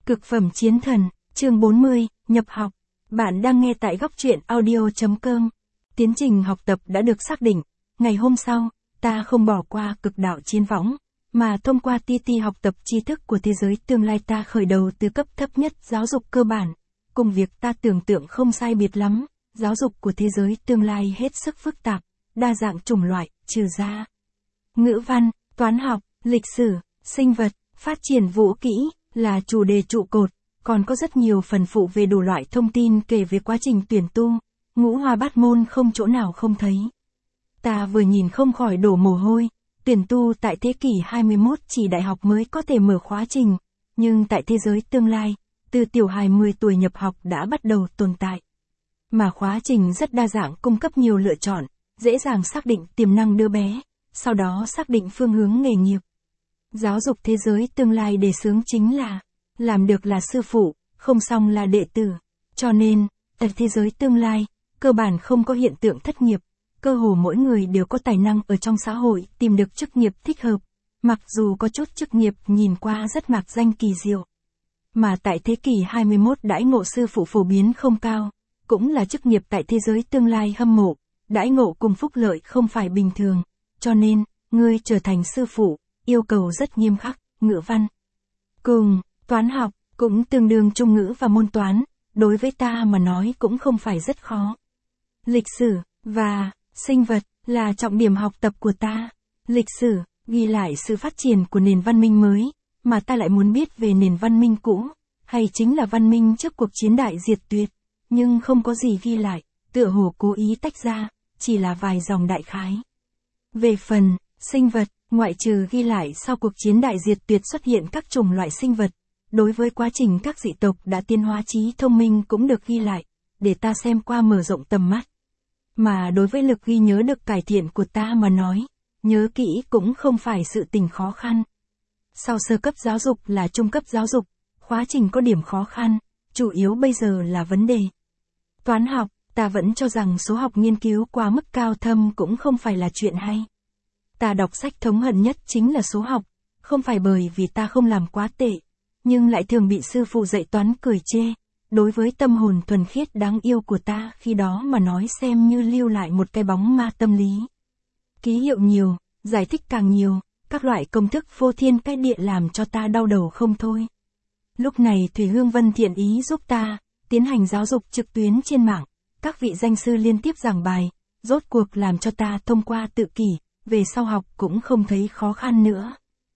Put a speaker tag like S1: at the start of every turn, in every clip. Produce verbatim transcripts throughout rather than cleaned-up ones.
S1: Cực phẩm chiến thần, chương bốn mươi, nhập học. Bạn đang nghe tại góc truyện audio chấm com. Tiến trình học tập đã được xác định. Ngày hôm sau, ta không bỏ qua cực đạo chiến võng, mà thông qua tê tê học tập tri thức của thế giới tương lai. Ta khởi đầu từ cấp thấp nhất giáo dục cơ bản. Cùng việc ta tưởng tượng không sai biệt lắm, giáo dục của thế giới tương lai hết sức phức tạp, đa dạng chủng loại, trừ ra ngữ văn, toán học, lịch sử, sinh vật, phát triển vũ kỹ là chủ đề trụ cột, còn có rất nhiều phần phụ về đủ loại thông tin kể về quá trình tuyển tu, ngũ hoa bát môn không chỗ nào không thấy. Ta vừa nhìn không khỏi đổ mồ hôi, tuyển tu tại thế kỷ hai mươi mốt chỉ đại học mới có thể mở khóa trình, nhưng tại thế giới tương lai, từ tiểu hài mười tuổi nhập học đã bắt đầu tồn tại. Mà khóa trình rất đa dạng, cung cấp nhiều lựa chọn, dễ dàng xác định tiềm năng đứa bé, sau đó xác định phương hướng nghề nghiệp. Giáo dục thế giới tương lai đề xướng chính là, làm được là sư phụ, không xong là đệ tử. Cho nên, tại thế giới tương lai, cơ bản không có hiện tượng thất nghiệp, cơ hồ mỗi người đều có tài năng ở trong xã hội tìm được chức nghiệp thích hợp, mặc dù có chút chức nghiệp nhìn qua rất mạc danh kỳ diệu. Mà tại thế kỷ hai mươi mốt đãi ngộ sư phụ phổ biến không cao, cũng là chức nghiệp tại thế giới tương lai hâm mộ, đãi ngộ cùng phúc lợi không phải bình thường, cho nên, ngươi trở thành sư phụ, yêu cầu rất nghiêm khắc. Ngữ văn cùng toán học cũng tương đương trung ngữ và môn toán, đối với ta mà nói cũng không phải rất khó. Lịch sử và sinh vật là trọng điểm học tập của ta. Lịch sử ghi lại sự phát triển của nền văn minh mới, mà ta lại muốn biết về nền văn minh cũ, hay chính là văn minh trước cuộc chiến đại diệt tuyệt, nhưng không có gì ghi lại, tựa hồ cố ý tách ra, chỉ là vài dòng đại khái. Về phần sinh vật, ngoại trừ ghi lại sau cuộc chiến đại diệt tuyệt xuất hiện các chủng loại sinh vật, đối với quá trình các dị tộc đã tiến hóa trí thông minh cũng được ghi lại, để ta xem qua mở rộng tầm mắt. Mà đối với lực ghi nhớ được cải thiện của ta mà nói, nhớ kỹ cũng không phải sự tình khó khăn. Sau sơ cấp giáo dục là trung cấp giáo dục, khóa trình có điểm khó khăn, chủ yếu bây giờ là vấn đề toán học. Ta vẫn cho rằng số học nghiên cứu quá mức cao thâm cũng không phải là chuyện hay. Ta đọc sách thống hận nhất chính là số học, không phải bởi vì ta không làm quá tệ, nhưng lại thường bị sư phụ dạy toán cười chê. Đối với tâm hồn thuần khiết đáng yêu của ta khi đó mà nói xem như lưu lại một cái bóng ma tâm lý. Ký hiệu nhiều, giải thích càng nhiều, các loại công thức phô thiên cái địa làm cho ta đau đầu không thôi. Lúc này Thủy Hương Vân thiện ý giúp ta, tiến hành giáo dục trực tuyến trên mạng. Các vị danh sư liên tiếp giảng bài, rốt cuộc làm cho ta thông qua tự kỷ, về sau học cũng không thấy khó khăn nữa.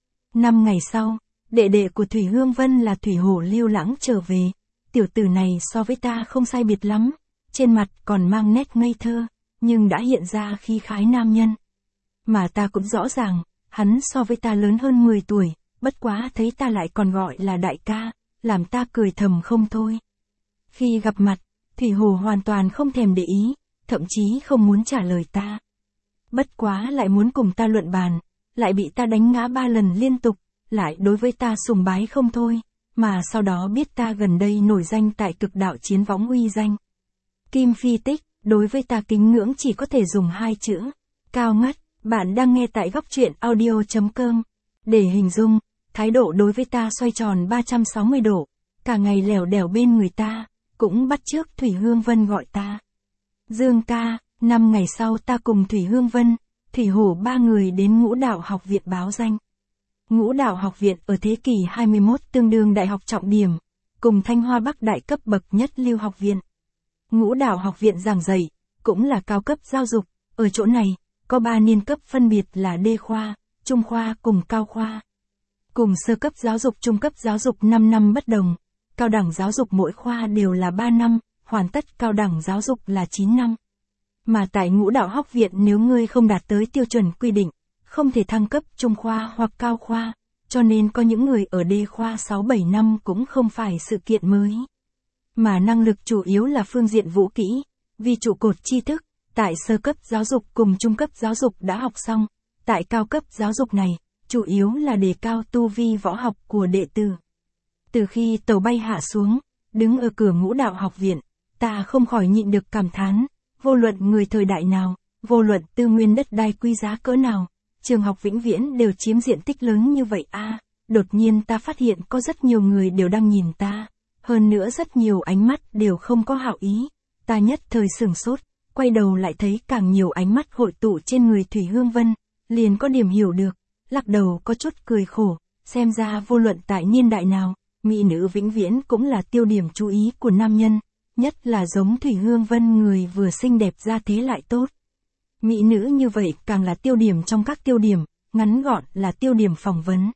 S1: Năm ngày sau, đệ đệ của Thủy Hương Vân là Thủy Hổ Lưu Lãng trở về, tiểu tử này so với ta không sai biệt lắm, trên mặt còn mang nét ngây thơ, nhưng đã hiện ra khí khái nam nhân. Mà ta cũng rõ ràng, hắn so với ta lớn hơn mười tuổi, bất quá thấy ta lại còn gọi là đại ca, làm ta cười thầm không thôi. Khi gặp mặt, Thủy Hổ hoàn toàn không thèm để ý, thậm chí không muốn trả lời ta. Bất quá lại muốn cùng ta luận bàn, lại bị ta đánh ngã ba lần liên tục, lại đối với ta sùng bái không thôi, mà sau đó biết ta gần đây nổi danh tại cực đạo chiến võng uy danh. Kim Phi Tích, đối với ta kính ngưỡng chỉ có thể dùng hai chữ, cao ngất. Bạn đang nghe tại góc truyện audio chấm com. Để hình dung, thái độ đối với ta xoay tròn ba trăm sáu mươi độ, cả ngày lẻo đẻo bên người ta, cũng bắt chước Thủy Hương Vân gọi ta Dương ca. Năm ngày sau ta cùng Thủy Hương Vân, Thủy Hổ ba người đến Ngũ Đạo học viện báo danh. Ngũ Đạo học viện ở thế kỷ hai mươi mốt tương đương đại học trọng điểm, cùng Thanh Hoa Bắc đại cấp bậc nhất lưu học viện. Ngũ Đạo học viện giảng dạy, cũng là cao cấp giáo dục, ở chỗ này, có ba niên cấp phân biệt là đê khoa, trung khoa cùng cao khoa. Cùng sơ cấp giáo dục trung cấp giáo dục năm năm bất đồng, cao đẳng giáo dục mỗi khoa đều là ba năm, hoàn tất cao đẳng giáo dục là chín năm. Mà tại Ngũ Đạo học viện nếu ngươi không đạt tới tiêu chuẩn quy định, không thể thăng cấp trung khoa hoặc cao khoa, cho nên có những người ở đê khoa sáu bảy năm cũng không phải sự kiện mới. Mà năng lực chủ yếu là phương diện vũ kỹ, vì trụ cột tri thức, tại sơ cấp giáo dục cùng trung cấp giáo dục đã học xong, tại cao cấp giáo dục này, chủ yếu là đề cao tu vi võ học của đệ tử. Từ khi tàu bay hạ xuống, đứng ở cửa Ngũ Đạo học viện, ta không khỏi nhịn được cảm thán, vô luận người thời đại nào, vô luận tư nguyên đất đai quý giá cỡ nào, trường học vĩnh viễn đều chiếm diện tích lớn như vậy a. À, đột nhiên ta phát hiện có rất nhiều người đều đang nhìn ta. Hơn nữa rất nhiều ánh mắt đều không có hảo ý. Ta nhất thời sửng sốt, quay đầu lại thấy càng nhiều ánh mắt hội tụ trên người Thủy Hương Vân, liền có điểm hiểu được, lắc đầu có chút cười khổ, xem ra vô luận tại niên đại nào, mỹ nữ vĩnh viễn cũng là tiêu điểm chú ý của nam nhân, nhất là giống Thủy Hương Vân người vừa xinh đẹp ra thế lại tốt. Mỹ nữ như vậy càng là tiêu điểm trong các tiêu điểm, ngắn gọn là tiêu điểm phỏng vấn.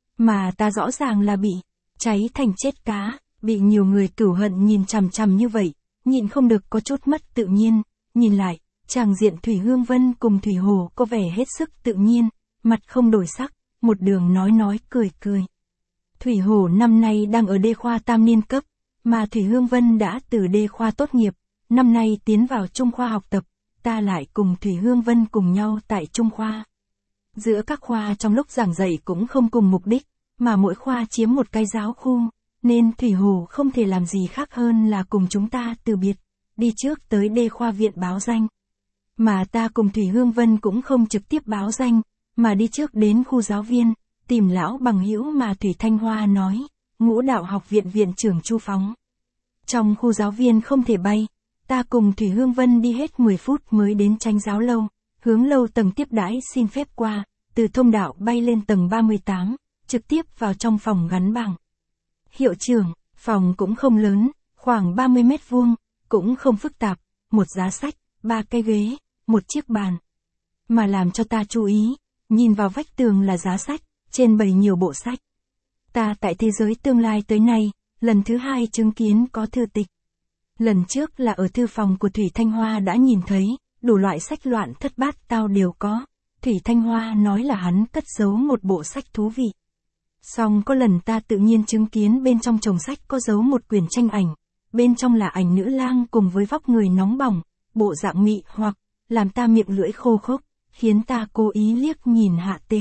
S1: Mà ta rõ ràng là bị cháy thành chết cá, bị nhiều người cửu hận nhìn chằm chằm như vậy, nhịn không được có chút mất tự nhiên, nhìn lại, chàng diện Thủy Hương Vân cùng Thủy Hồ có vẻ hết sức tự nhiên, mặt không đổi sắc, một đường nói nói cười cười. Thủy Hồ năm nay đang ở đê khoa tam niên cấp, mà Thủy Hương Vân đã từ đê khoa tốt nghiệp, năm nay tiến vào trung khoa học tập, ta lại cùng Thủy Hương Vân cùng nhau tại trung khoa. Giữa các khoa trong lúc giảng dạy cũng không cùng mục đích, mà mỗi khoa chiếm một cái giáo khu, nên Thủy Hồ không thể làm gì khác hơn là cùng chúng ta từ biệt, đi trước tới đê khoa viện báo danh. Mà ta cùng Thủy Hương Vân cũng không trực tiếp báo danh, mà đi trước đến khu giáo viên, tìm lão bằng hữu mà Thủy Thanh Hoa nói, Ngũ Đạo học viện viện trưởng Chu Phóng. Trong khu giáo viên không thể bay, ta cùng Thủy Hương Vân đi hết mười phút mới đến Chánh giáo lâu, hướng lâu tầng tiếp đãi xin phép qua, từ thông đạo bay lên tầng ba mươi tám, trực tiếp vào trong phòng gắn bảng. Hiệu trưởng, phòng cũng không lớn, khoảng ba mươi mét vuông, cũng không phức tạp, một giá sách, ba cái ghế, một chiếc bàn. Mà làm cho ta chú ý, nhìn vào vách tường là giá sách, trên bày nhiều bộ sách. Ta tại thế giới tương lai tới nay, lần thứ hai chứng kiến có thư tịch. Lần trước là ở thư phòng của Thủy Thanh Hoa đã nhìn thấy, đủ loại sách loạn thất bát tao đều có. Thủy Thanh Hoa nói là hắn cất giấu một bộ sách thú vị. Xong có lần ta tự nhiên chứng kiến bên trong chồng sách có giấu một quyển tranh ảnh, bên trong là ảnh nữ lang cùng với vóc người nóng bỏng, bộ dạng mị hoặc, làm ta miệng lưỡi khô khốc, khiến ta cố ý liếc nhìn hạ th.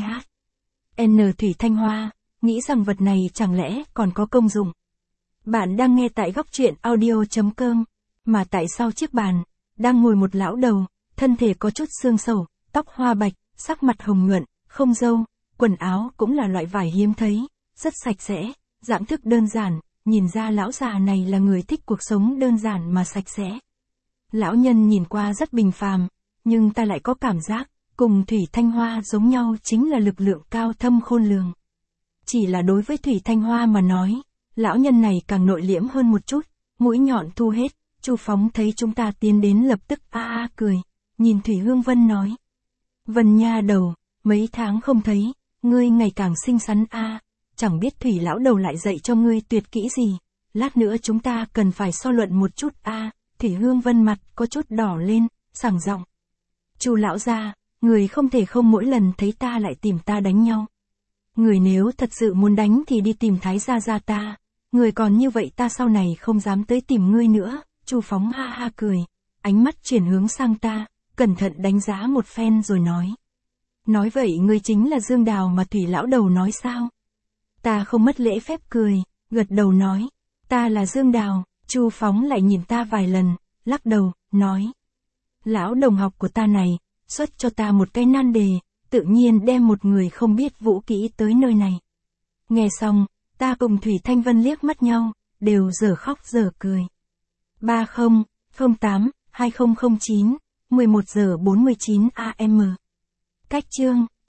S1: N Thủy Thanh Hoa, nghĩ rằng vật này chẳng lẽ còn có công dụng. Bạn đang nghe tại góc truyện audio.com, mà tại sau chiếc bàn, đang ngồi một lão đầu, thân thể có chút xương sầu, tóc hoa bạch, sắc mặt hồng nhuận, không râu, quần áo cũng là loại vải hiếm thấy, rất sạch sẽ, dạng thức đơn giản, nhìn ra lão già này là người thích cuộc sống đơn giản mà sạch sẽ. Lão nhân nhìn qua rất bình phàm, nhưng ta lại có cảm giác, cùng Thủy Thanh Hoa giống nhau chính là lực lượng cao thâm khôn lường. Chỉ là đối với Thủy Thanh Hoa mà nói, lão nhân này càng nội liễm hơn một chút, mũi nhọn thu hết, Chu Phóng thấy chúng ta tiến đến lập tức a a cười, nhìn Thủy Hương Vân nói. Vân nha đầu, mấy tháng không thấy, ngươi ngày càng xinh xắn a, chẳng biết Thủy lão đầu lại dạy cho ngươi tuyệt kỹ gì, lát nữa chúng ta cần phải so luận một chút a. Thủy Hương Vân mặt có chút đỏ lên, sảng giọng. Chu lão gia, người không thể không mỗi lần thấy ta lại tìm ta đánh nhau. Người nếu thật sự muốn đánh thì đi tìm Thái gia gia ta, người còn như vậy ta sau này không dám tới tìm ngươi nữa. Chu Phóng ha ha cười, ánh mắt chuyển hướng sang ta, cẩn thận đánh giá một phen rồi nói. Nói vậy ngươi chính là Dương Đào mà Thủy lão đầu nói sao? Ta không mất lễ phép cười, gật đầu nói, ta là Dương Đào. Chu Phóng lại nhìn ta vài lần, lắc đầu, nói. Lão đồng học của ta này, xuất cho ta một cái nan đề, tự nhiên đem một người không biết vũ kỹ tới nơi này. Nghe xong, ta cùng Thủy Thanh Vân liếc mắt nhau, đều dở khóc dở cười. ba không không tám hai không không chín, mười một giờ bốn mươi chín a m. Cách chương